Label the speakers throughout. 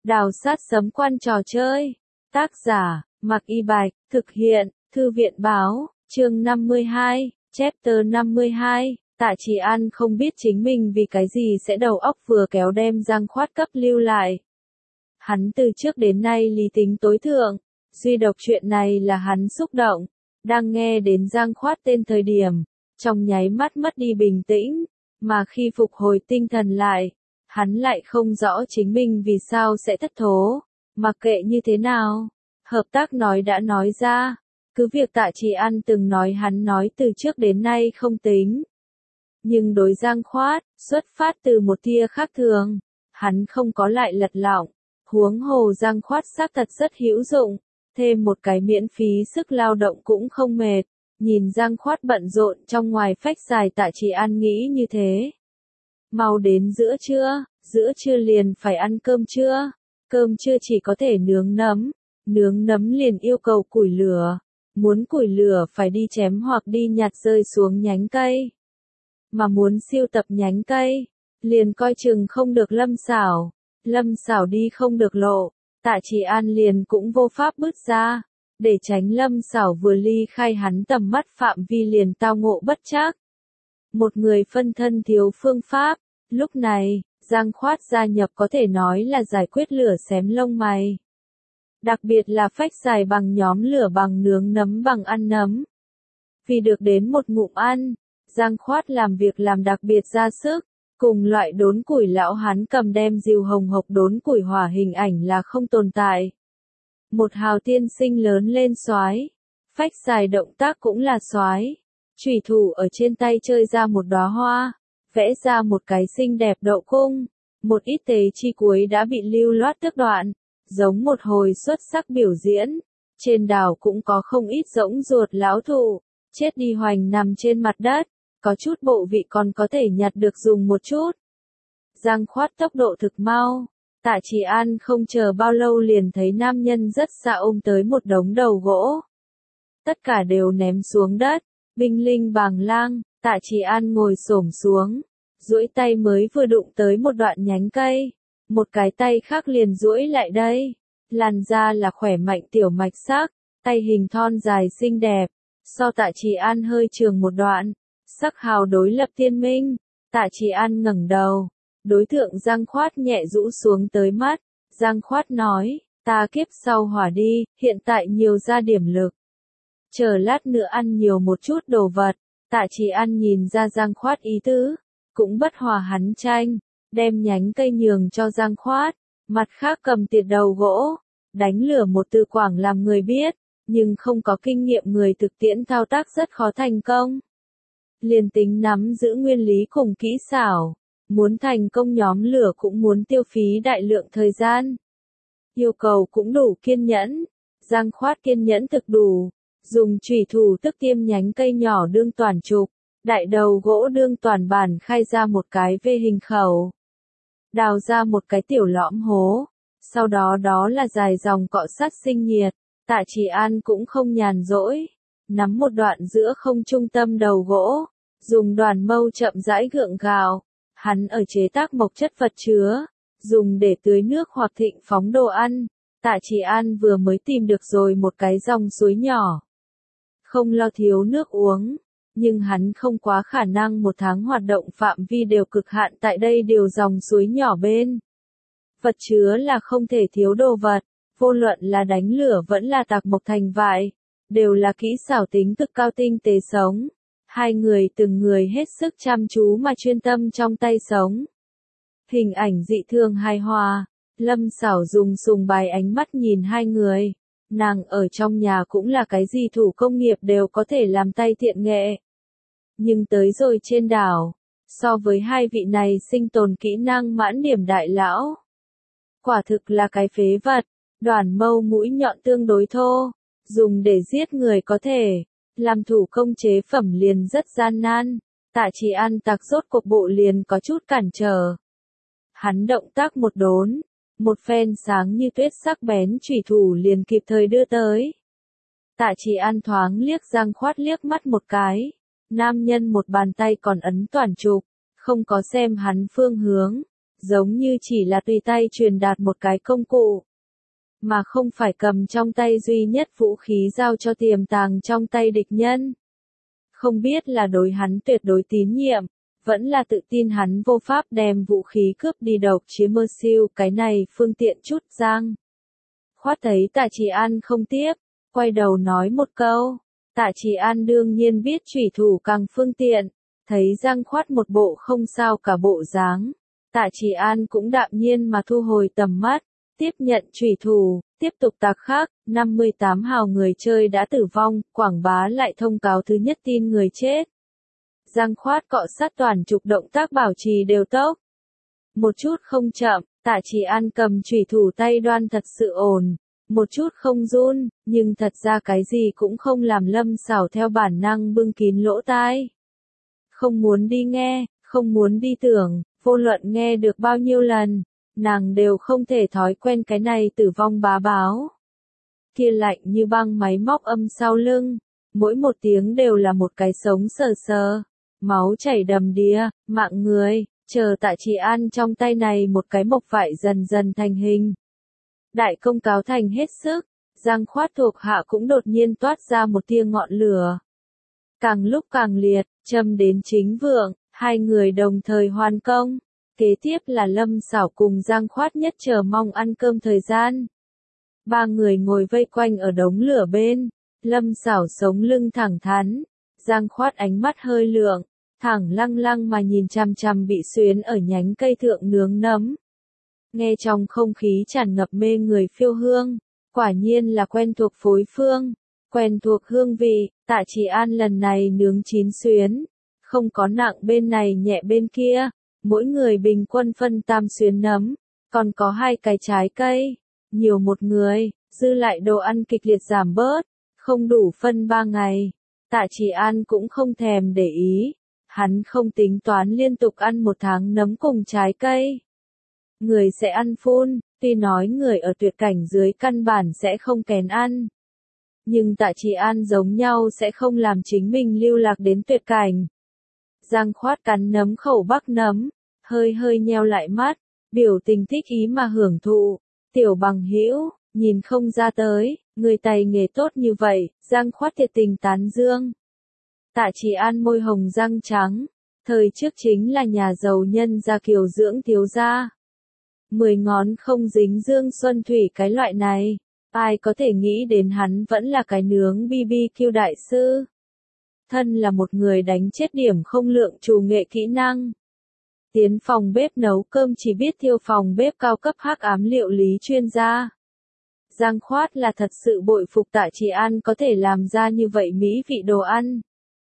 Speaker 1: Đào sát sấm quan trò chơi. Tác giả, Mạc Y Bạch, thực hiện, Thư viện báo, chương 52, chapter 52. Tạ Trì An không biết chính mình vì cái gì sẽ đầu óc vừa kéo đem Giang Khoát cấp lưu lại. Hắn từ trước đến nay lý tính tối thượng, duy độc chuyện này là hắn xúc động, đang nghe đến Giang Khoát tên thời điểm, trong nháy mắt mất đi bình tĩnh, mà khi phục hồi tinh thần lại, hắn lại không rõ chính mình vì sao sẽ thất thố, mặc kệ như thế nào, hợp tác nói đã nói ra, cứ việc Tạ Trì An từng nói hắn nói từ trước đến nay không tính. Nhưng đối Giang Khoát, xuất phát từ một tia khác thường, hắn không có lại lật lọng, huống hồ Giang Khoát xác thật rất hữu dụng, thêm một cái miễn phí sức lao động cũng không mệt, nhìn Giang Khoát bận rộn trong ngoài phách dài Tạ Trì An nghĩ như thế. Mau đến giữa trưa liền phải ăn cơm trưa chỉ có thể nướng nấm liền yêu cầu củi lửa, muốn củi lửa phải đi chém hoặc đi nhặt rơi xuống nhánh cây. Mà muốn siêu tập nhánh cây, liền coi chừng không được Lâm Xảo đi không được lộ, Tạ Trì An liền cũng vô pháp bước ra, để tránh Lâm Xảo vừa ly khai hắn tầm mắt phạm vi liền tao ngộ bất trắc. Một người phân thân thiếu phương pháp, lúc này, Giang Khoát gia nhập có thể nói là giải quyết lửa xém lông mày. Đặc biệt là phách dài bằng nhóm lửa bằng nướng nấm bằng ăn nấm. Vì được đến một ngụm ăn, Giang Khoát làm việc làm đặc biệt ra sức, cùng loại đốn củi lão hắn cầm đem diều hồng hộc đốn củi hỏa hình ảnh là không tồn tại. Một hào tiên sinh lớn lên soái, phách dài động tác cũng là soái, chủy thủ ở trên tay chơi ra một đóa hoa, vẽ ra một cái xinh đẹp đậu cung, một ít tế chi cuối đã bị lưu loát tước đoạn, giống một hồi xuất sắc biểu diễn. Trên đảo cũng có không ít rỗng ruột lão thụ, chết đi hoành nằm trên mặt đất, có chút bộ vị còn có thể nhặt được dùng một chút. Giang Khoát tốc độ thực mau, Tạ Trì An không chờ bao lâu liền thấy nam nhân rất xa ôm tới một đống đầu gỗ. Tất cả đều ném xuống đất, binh linh bàng lang, Tạ Trì An ngồi xổm xuống, duỗi tay mới vừa đụng tới một đoạn nhánh cây, một cái tay khác liền duỗi lại đây, làn da là khỏe mạnh tiểu mạch sắc, tay hình thon dài xinh đẹp, so Tạ Trì An hơi trường một đoạn, sắc hào đối lập tiên minh. Tạ Trì An ngẩng đầu, đối tượng Giang Khoát nhẹ rũ xuống tới mắt, Giang Khoát nói, ta kiếp sau hỏa đi, hiện tại nhiều ra điểm lực. Chờ lát nữa ăn nhiều một chút đồ vật, Tạ Trì An nhìn ra Giang Khoát ý tứ, cũng bất hòa hắn tranh, đem nhánh cây nhường cho Giang Khoát, mặt khác cầm tiệt đầu gỗ, đánh lửa một từ quảng làm người biết, nhưng không có kinh nghiệm người thực tiễn thao tác rất khó thành công. Liền tính nắm giữ nguyên lý cùng kỹ xảo, muốn thành công nhóm lửa cũng muốn tiêu phí đại lượng thời gian. Yêu cầu cũng đủ kiên nhẫn, Giang Khoát kiên nhẫn thực đủ, dùng chủy thủ tức tiêm nhánh cây nhỏ đương toàn trục, đại đầu gỗ đương toàn bản khai ra một cái V hình khẩu. Đào ra một cái tiểu lõm hố, sau đó là dài dòng cọ sát sinh nhiệt, Tạ Trì An cũng không nhàn rỗi, nắm một đoạn giữa không trung tâm đầu gỗ, dùng đoàn mâu chậm rãi gượng gạo, hắn ở chế tác mộc chất vật chứa, dùng để tưới nước hoặc thịnh phóng đồ ăn. Tạ Trì An vừa mới tìm được rồi một cái dòng suối nhỏ. Không lo thiếu nước uống, nhưng hắn không quá khả năng một tháng hoạt động phạm vi đều cực hạn tại đây điều dòng suối nhỏ bên. Vật chứa là không thể thiếu đồ vật, vô luận là đánh lửa vẫn là tạc mộc thành vại, đều là kỹ xảo tính cực cao tinh tế sống. Hai người từng người hết sức chăm chú mà chuyên tâm trong tay sống. Hình ảnh dị thường hài hòa, Lâm Xảo dùng sùng bài ánh mắt nhìn hai người, nàng ở trong nhà cũng là cái gì thủ công nghiệp đều có thể làm tay thiện nghệ. Nhưng tới rồi trên đảo, so với hai vị này sinh tồn kỹ năng mãn điểm đại lão. Quả thực là cái phế vật, đoàn mâu mũi nhọn tương đối thô, dùng để giết người có thể, làm thủ công chế phẩm liền rất gian nan, Tạ Trì An tạc rốt cuộc bộ liền có chút cản trở. Hắn động tác một đốn, một phen sáng như tuyết sắc bén chủy thủ liền kịp thời đưa tới. Tạ Trì An thoáng liếc Giang Khoát liếc mắt một cái, nam nhân một bàn tay còn ấn toàn trục, không có xem hắn phương hướng, giống như chỉ là tùy tay truyền đạt một cái công cụ, mà không phải cầm trong tay duy nhất vũ khí giao cho tiềm tàng trong tay địch nhân. Không biết là đối hắn tuyệt đối tín nhiệm, vẫn là tự tin hắn vô pháp đem vũ khí cướp đi độc chiếm mơ siêu cái này phương tiện chút. Giang Khoát thấy Tạ Chỉ An không tiếp, quay đầu nói một câu. Tạ Chỉ An đương nhiên biết chủy thủ càng phương tiện, thấy Giang Khoát một bộ không sao cả bộ dáng, Tạ Chỉ An cũng đạm nhiên mà thu hồi tầm mắt, tiếp nhận chủy thủ, tiếp tục tạc khác. 58 hào người chơi đã tử vong, quảng bá lại thông cáo thứ nhất tin người chết. Giang Khoát cọ sát toàn trục động tác bảo trì đều tốc, một chút không chậm. Tạ Chỉ An cầm chủy thủ tay đoan thật sự ổn, một chút không run, nhưng thật ra cái gì cũng không làm. Lâm Sảo theo bản năng bưng kín lỗ tai, không muốn đi nghe, không muốn đi tưởng, vô luận nghe được bao nhiêu lần, nàng đều không thể thói quen cái này tử vong bá báo. Kia lạnh như băng máy móc âm sau lưng, mỗi một tiếng đều là một cái sống sờ sờ, máu chảy đầm đìa, mạng người, chờ Tạ Chỉ An trong tay này một cái mộc vải dần dần thành hình. Đại công cáo thành hết sức, Giang Khoát thuộc hạ cũng đột nhiên toát ra một tia ngọn lửa. Càng lúc càng liệt, châm đến chính vượng, hai người đồng thời hoàn công. Kế tiếp là Lâm Sảo cùng Giang Khoát nhất chờ mong ăn cơm thời gian. Ba người ngồi vây quanh ở đống lửa bên, Lâm Sảo sống lưng thẳng thắn, Giang Khoát ánh mắt hơi lượng, thẳng lăng lăng mà nhìn chằm chằm bị xuyến ở nhánh cây thượng nướng nấm. Nghe trong không khí tràn ngập mê người phiêu hương, quả nhiên là quen thuộc phối phương, quen thuộc hương vị. Tạ Chỉ An lần này nướng chín xuyến, không có nặng bên này nhẹ bên kia, mỗi người bình quân phân tam xuyến nấm, còn có 2 cái trái cây, nhiều một người, dư lại đồ ăn kịch liệt giảm bớt, không đủ phân 3 ngày. Tạ Chỉ An cũng không thèm để ý, hắn không tính toán liên tục ăn 1 tháng nấm cùng trái cây. Người sẽ ăn phun, tuy nói người ở tuyệt cảnh dưới căn bản sẽ không kén ăn. Nhưng Tạ Chỉ An giống nhau sẽ không làm chính mình lưu lạc đến tuyệt cảnh. Giang Khoát cắn nấm khẩu bắc nấm, hơi hơi nheo lại mắt, biểu tình thích ý mà hưởng thụ. Tiểu bằng hữu, nhìn không ra tới, người tay nghề tốt như vậy. Giang Khoát thiệt tình tán dương. Tạ Chỉ An môi hồng răng trắng, thời trước chính là nhà giàu nhân gia kiều dưỡng thiếu gia. 10 ngón không dính dương xuân thủy cái loại này, ai có thể nghĩ đến hắn vẫn là cái nướng BBQ đại sư. Thân là một người đánh chết điểm không lượng chủ nghệ kỹ năng. Tiến phòng bếp nấu cơm chỉ biết thiêu phòng bếp cao cấp hắc ám liệu lý chuyên gia. Giang Khoát là thật sự bội phục Tạ Chỉ An có thể làm ra như vậy mỹ vị đồ ăn.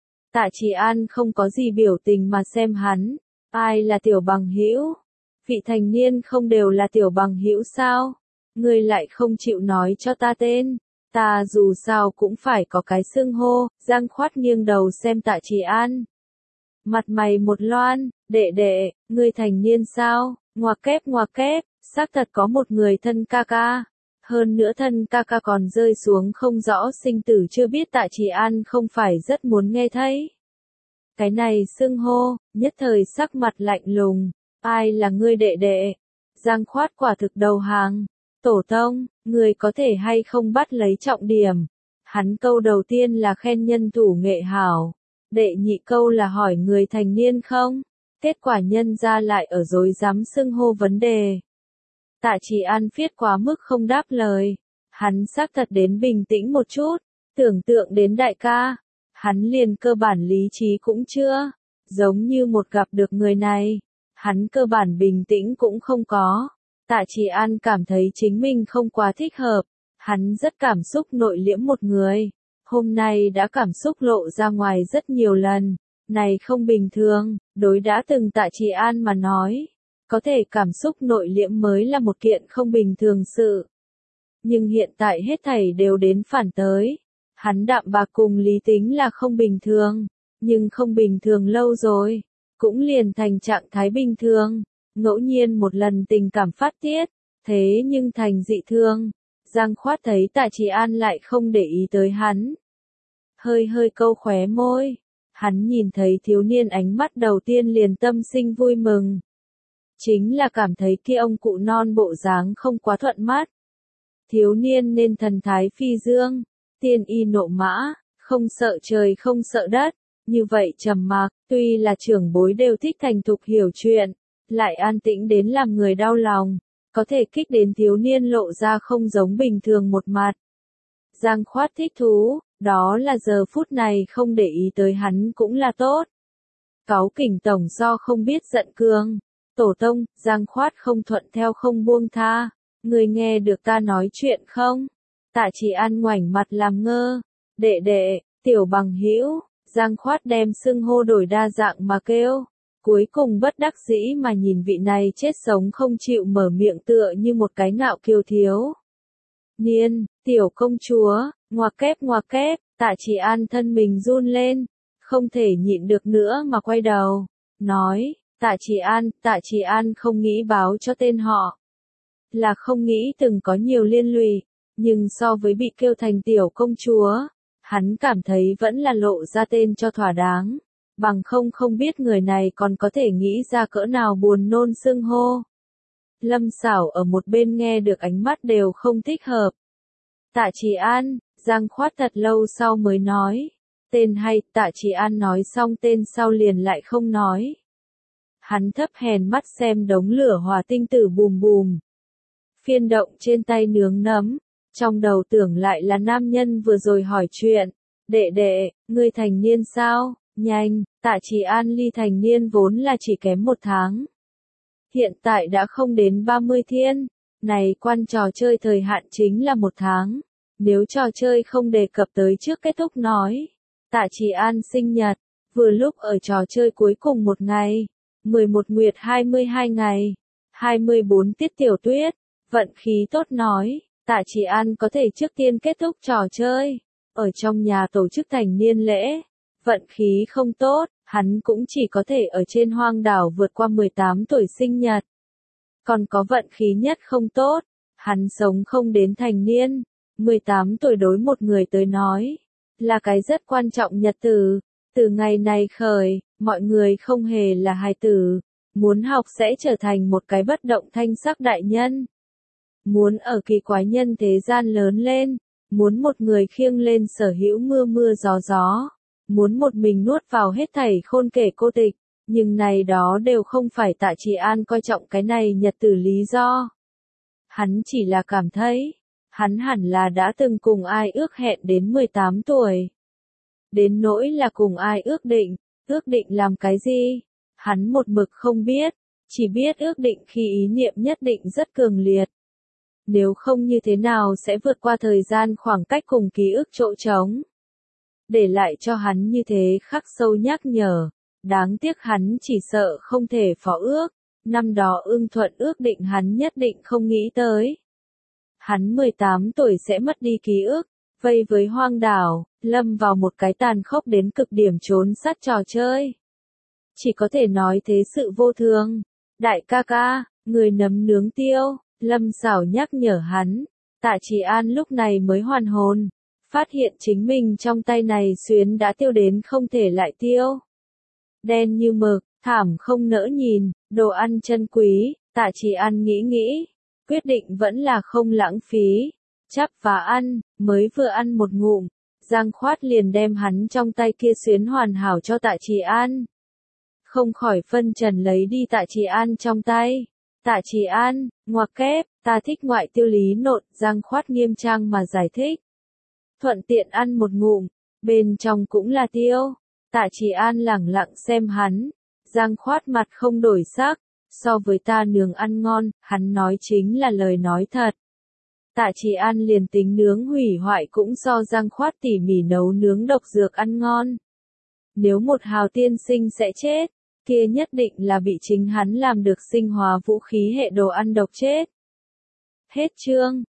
Speaker 1: Tạ Chỉ An không có gì biểu tình mà xem hắn, ai là tiểu bằng hữu? Vị thành niên không đều là tiểu bằng hữu sao? Ngươi lại không chịu nói cho ta tên, ta dù sao cũng phải có cái xưng hô. Giang Khoát nghiêng đầu xem Tạ Chỉ An. Mặt mày một loan, đệ đệ, ngươi thành niên sao? Ngoặc kép, xác thật có một người thân ca ca. Hơn nữa thân ca ca còn rơi xuống không rõ sinh tử chưa biết. Tạ Chỉ An không phải rất muốn nghe thấy cái này xưng hô, nhất thời sắc mặt lạnh lùng. Ai là ngươi đệ đệ? Giang Khoát quả thực đầu hàng. Tổ tông, người có thể hay không bắt lấy trọng điểm. Hắn câu đầu tiên là khen nhân thủ nghệ hảo. Đệ nhị câu là hỏi người thành niên không? Kết quả nhân ra lại ở dối dám xưng hô vấn đề. Tạ Chỉ An phiết quá mức không đáp lời. Hắn xác thật đến bình tĩnh một chút. Tưởng tượng đến đại ca. Hắn liền cơ bản lý trí cũng chưa. Giống như một gặp được người này. Hắn cơ bản bình tĩnh cũng không có. Tạ Chỉ An cảm thấy chính mình không quá thích hợp. Hắn rất cảm xúc nội liễm một người. Hôm nay đã cảm xúc lộ ra ngoài rất nhiều lần. Này không bình thường, đối đã từng Tạ Chỉ An mà nói. Có thể cảm xúc nội liễm mới là một kiện không bình thường sự. Nhưng hiện tại hết thảy đều đến phản tới. Hắn đạm bạc cùng lý tính là không bình thường. Nhưng không bình thường lâu rồi. Cũng liền thành trạng thái bình thường. Ngẫu nhiên một lần tình cảm phát tiết. Thế nhưng thành dị thương. Giang Khoát thấy Tạ Chỉ An lại không để ý tới hắn. Hơi hơi câu khóe môi. Hắn nhìn thấy thiếu niên ánh mắt đầu tiên liền tâm sinh vui mừng. chính là cảm thấy kia ông cụ non bộ dáng không quá thuận mắt. Thiếu niên nên thần thái phi dương, tiên y nộ mã, không sợ trời không sợ đất, như vậy trầm mặc, tuy là trưởng bối đều thích thành thục hiểu chuyện, lại an tĩnh đến làm người đau lòng, có thể kích đến thiếu niên lộ ra không giống bình thường một mặt. Giang Khoát thích thú, đó là giờ phút này không để ý tới hắn cũng là tốt. Cáu kỉnh tổng do không biết giận cương, tổ tông, Giang Khoát không thuận theo không buông tha, người nghe được ta nói chuyện không? Tạ Chỉ An ngoảnh mặt làm ngơ, đệ đệ, tiểu bằng hữu, Giang Khoát đem xưng hô đổi đa dạng mà kêu. Cuối cùng bất đắc dĩ mà nhìn vị này chết sống không chịu mở miệng tựa như một cái ngạo kiêu thiếu. Niên, tiểu công chúa, ngoặc kép, Tạ Chỉ An thân mình run lên, không thể nhịn được nữa mà quay đầu, nói, Tạ Chỉ An không nghĩ báo cho tên họ. Là không nghĩ từng có nhiều liên lụy, nhưng so với bị kêu thành tiểu công chúa, hắn cảm thấy vẫn là lộ ra tên cho thỏa đáng. Bằng không biết người này còn có thể nghĩ ra cỡ nào buồn nôn xưng hô. Lâm Sảo ở một bên nghe được ánh mắt đều không thích hợp. Tạ Chỉ An, Giang Khoát thật lâu sau mới nói. Tên hay, Tạ Chỉ An nói xong tên sau liền lại không nói. Hắn thấp hèn mắt xem đống lửa hỏa tinh tử bùm bùm. Phiên động trên tay nướng nấm, trong đầu tưởng lại là nam nhân vừa rồi hỏi chuyện. Đệ đệ, ngươi thành niên sao? Nhanh, Tạ Chỉ An ly thành niên vốn là chỉ kém 1 tháng. Hiện tại đã không đến 30 thiên, này quan trò chơi thời hạn chính là 1 tháng. Nếu trò chơi không đề cập tới trước kết thúc nói. Tạ Chỉ An sinh nhật, vừa lúc ở trò chơi cuối cùng một ngày, 11 nguyệt 22 ngày, 24 tiết tiểu tuyết, vận khí tốt nói, Tạ Chỉ An có thể trước tiên kết thúc trò chơi, ở trong nhà tổ chức thành niên lễ. Vận khí không tốt, hắn cũng chỉ có thể ở trên hoang đảo vượt qua 18 tuổi sinh nhật. Còn có vận khí nhất không tốt, hắn sống không đến thành niên. 18 tuổi đối một người tới nói, là cái rất quan trọng nhật tử. Từ ngày này khởi, mọi người không hề là hài tử. Muốn học sẽ trở thành một cái bất động thanh sắc đại nhân. Muốn ở kỳ quái nhân thế gian lớn lên. Muốn một người khiêng lên sở hữu mưa mưa gió gió. Muốn một mình nuốt vào hết thảy khôn kể cô tịch, nhưng này đó đều không phải Tạ Chỉ An coi trọng cái này nhật tử lý do. Hắn chỉ là cảm thấy, hắn hẳn là đã từng cùng ai ước hẹn đến 18 tuổi. Đến nỗi là cùng ai ước định làm cái gì, hắn một mực không biết, chỉ biết ước định khi ý niệm nhất định rất cường liệt. Nếu không như thế nào sẽ vượt qua thời gian khoảng cách cùng ký ức chỗ trống. Để lại cho hắn như thế khắc sâu nhắc nhở, đáng tiếc hắn chỉ sợ không thể phó ước, năm đó ưng thuận ước định hắn nhất định không nghĩ tới. Hắn 18 tuổi sẽ mất đi ký ức, vây với hoang đảo, lâm vào một cái tàn khốc đến cực điểm trốn sát trò chơi. Chỉ có thể nói thế sự vô thường. Đại ca ca, người nấm nướng tiêu, Lâm Sảo nhắc nhở hắn, Tạ Chỉ An lúc này mới hoàn hồn. Phát hiện chính mình trong tay này xuyến đã tiêu đến không thể lại tiêu. Đen như mực, thảm không nỡ nhìn, đồ ăn chân quý, Tạ Chỉ An nghĩ, quyết định vẫn là không lãng phí. Chắp và ăn, mới vừa ăn một ngụm, Giang Khoát liền đem hắn trong tay kia xuyến hoàn hảo cho Tạ Chỉ An. Không khỏi phân trần lấy đi Tạ Chỉ An trong tay. Tạ Chỉ An, ngoặc kép, ta thích ngoại tiêu lý nộn, Giang Khoát nghiêm trang mà giải thích. Thuận tiện ăn một ngụm, bên trong cũng là tiêu. Tạ Chỉ An lẳng lặng xem hắn, Giang Khoát mặt không đổi sắc, so với ta nướng ăn ngon, hắn nói chính là lời nói thật. Tạ Chỉ An liền tính nướng hủy hoại cũng do Giang Khoát tỉ mỉ nấu nướng độc dược ăn ngon. Nếu một hào tiên sinh sẽ chết, kia nhất định là bị chính hắn làm được sinh hóa vũ khí hệ đồ ăn độc chết. Hết chương.